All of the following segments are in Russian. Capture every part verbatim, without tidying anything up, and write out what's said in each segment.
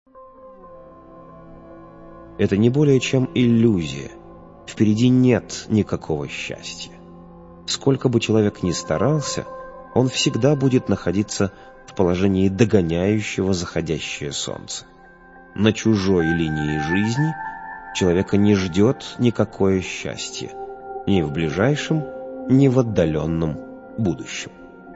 Это не более чем иллюзия. Впереди нет никакого счастья. Сколько бы человек ни старался, он всегда будет находиться в положении догоняющего заходящее солнце. На чужой линии жизни человека не ждет никакое счастье, ни в ближайшем, ни в отдаленном будущем.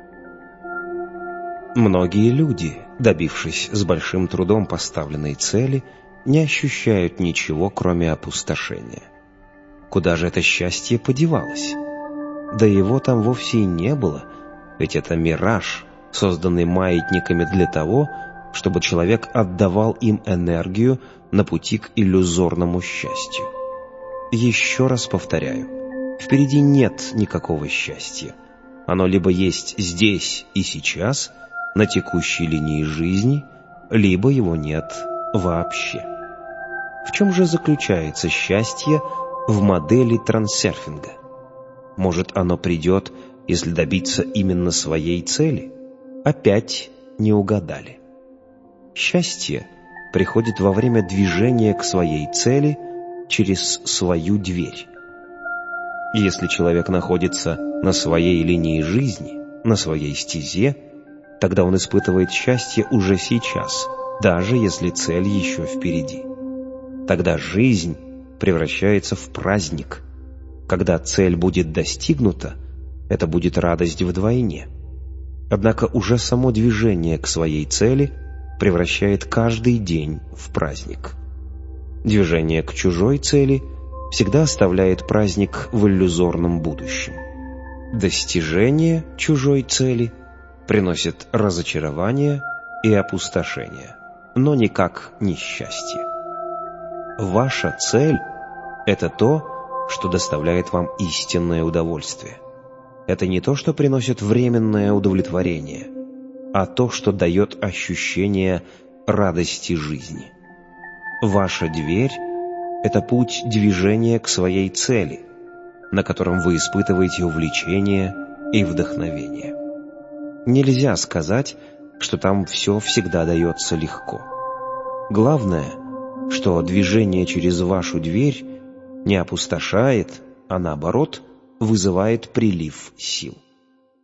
Многие люди, добившись с большим трудом поставленной цели, не ощущают ничего, кроме опустошения. Куда же это счастье подевалось? Да его там вовсе и не было, ведь это мираж, созданный маятниками для того, чтобы человек отдавал им энергию на пути к иллюзорному счастью. Еще раз повторяю, впереди нет никакого счастья. Оно либо есть здесь и сейчас, на текущей линии жизни, либо его нет вообще. В чем же заключается счастье в модели трансерфинга? Может, оно придет, если добиться именно своей цели? Опять не угадали. Счастье приходит во время движения к своей цели через свою дверь. Если человек находится на своей линии жизни, на своей стезе, тогда он испытывает счастье уже сейчас, даже если цель еще впереди. Тогда жизнь превращается в праздник. Когда цель будет достигнута, это будет радость вдвойне. Однако уже само движение к своей цели превращает каждый день в праздник. Движение к чужой цели всегда оставляет праздник в иллюзорном будущем. Достижение чужой цели приносит разочарование и опустошение, но никак не счастье. Ваша цель — это то, что доставляет вам истинное удовольствие. Это не то, что приносит временное удовлетворение, а то, что дает ощущение радости жизни. Ваша дверь — это путь движения к своей цели, на котором вы испытываете увлечение и вдохновение. Нельзя сказать, что там все всегда дается легко. Главное, что движение через вашу дверь не опустошает, а наоборот вызывает прилив сил.